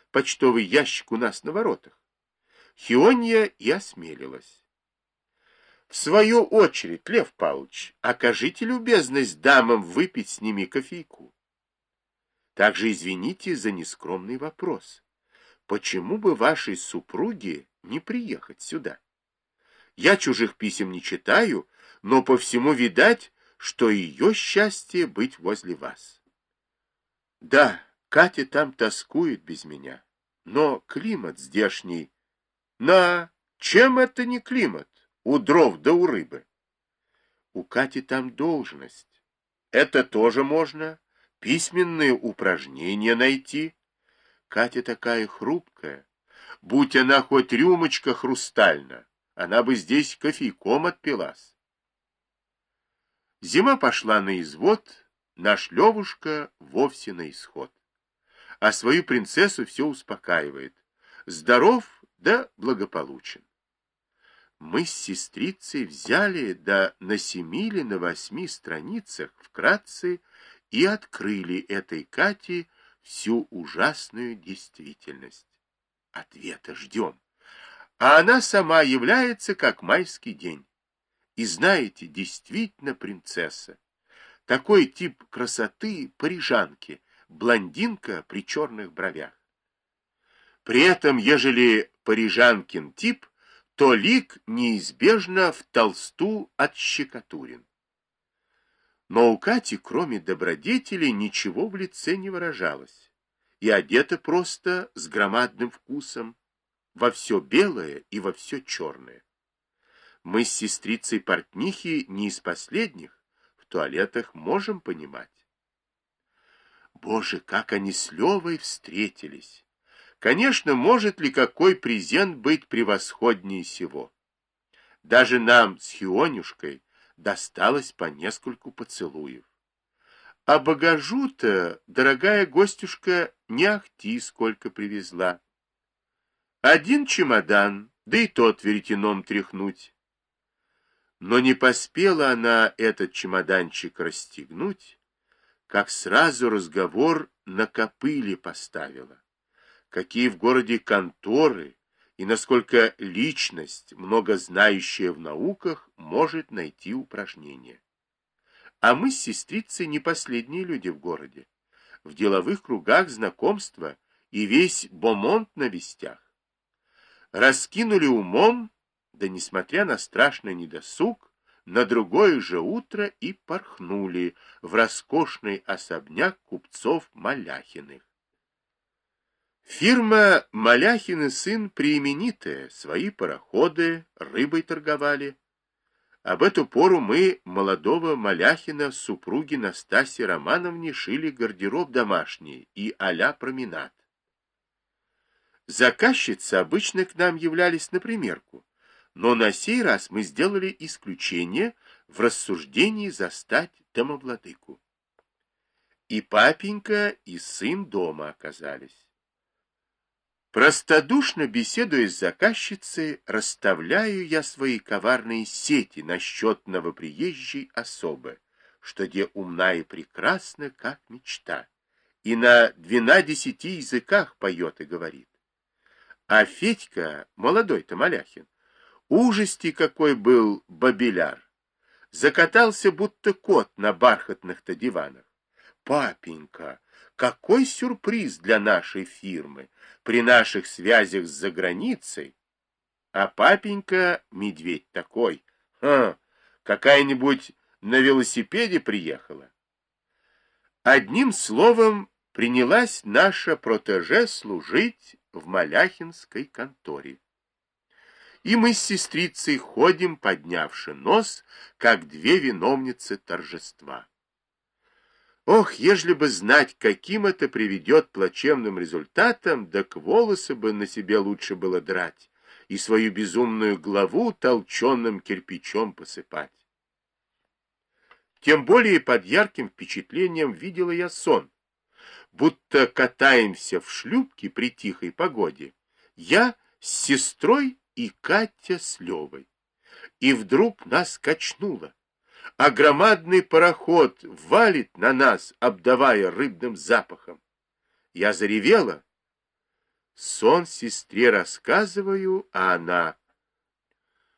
почтовый ящик у нас на воротах. Хионья и осмелилась. В свою очередь, Лев Павлович, окажите любезность дамам выпить с ними кофейку. Также извините за нескромный вопрос. Почему бы вашей супруге не приехать сюда? Я чужих писем не читаю, но по всему видать, что ее счастье быть возле вас. Да, Катя там тоскует без меня, но климат здешний. Чем это не климат? У дров да у рыбы. У Кати там должность. Это тоже можно. Письменные упражнения найти. Катя такая хрупкая. Будь она хоть рюмочка хрустальна, она бы здесь кофейком отпилась. Зима пошла на извод, наш Левушка вовсе на исход. А свою принцессу все успокаивает. Здоров да благополучен. Мы с сестрицей взяли, да на 7 или на 8 страницах вкратце и открыли этой Кате всю ужасную действительность. Ответа ждем. А она сама является, как майский день. И знаете, действительно принцесса. Такой тип красоты парижанки, блондинка при черных бровях. При этом, ежели парижанкин тип, то лик неизбежно в толсту отщекотурен. Но у Кати, кроме добродетелей, ничего в лице не выражалось. И одета просто с громадным вкусом, во все белое и во все черное. Мы с сестрицей портнихи не из последних, в туалетах можем понимать. Боже, как они с Левой встретились! Конечно, может ли какой презент быть превосходнее сего? Даже нам с Хионюшкой досталось по нескольку поцелуев. А багажу-то, дорогая гостюшка, не ахти сколько привезла. Один чемодан, да и тот веретеном тряхнуть. Но не поспела она этот чемоданчик расстегнуть, как сразу разговор на копыле поставила. Какие в городе конторы и насколько личность, много знающая в науках, может найти упражнения. А мы с сестрицей не последние люди в городе. В деловых кругах знакомства и весь бомонд на вестях. Раскинули умом, да, несмотря на страшный недосуг, на другое же утро и порхнули в роскошный особняк купцов Маляхиных. Фирма «Маляхин и сын» преименитая, свои пароходы, рыбой торговали. Об эту пору мы молодого Маляхина супруги Настасье Романовне шили гардероб домашний и а-ля променад. Заказчицы обычно к нам являлись на примерку, но на сей раз мы сделали исключение в рассуждении застать домовладыку. И папенька, и сын дома оказались. Простодушно беседуя с заказчицей, расставляю я свои коварные сети насчет новоприезжей особы, что где умна и прекрасна, как мечта, и на 12 языках поет и говорит. А Федька, молодой-то Маляхин, ужасти какой был бабеляр, закатался будто кот на бархатных-то диванах. Папенька, какой сюрприз для нашей фирмы при наших связях с заграницей. А папенька медведь такой. Какая-нибудь на велосипеде приехала. Одним словом, принялась наша протеже служить в маляхинской конторе. И мы с сестрицей ходим, поднявши нос, как две виновницы торжества. Ох, ежели бы знать, каким это приведет плачевным результатом, так волосы бы на себе лучше было драть и свою безумную главу толченым кирпичом посыпать. Тем более под ярким впечатлением видела я сон, будто катаемся в шлюпке при тихой погоде, я с сестрой и Катя с Левой. И вдруг нас качнуло, а громадный пароход валит на нас, обдавая рыбным запахом. Я заревела, Сон сестре рассказываю, а она: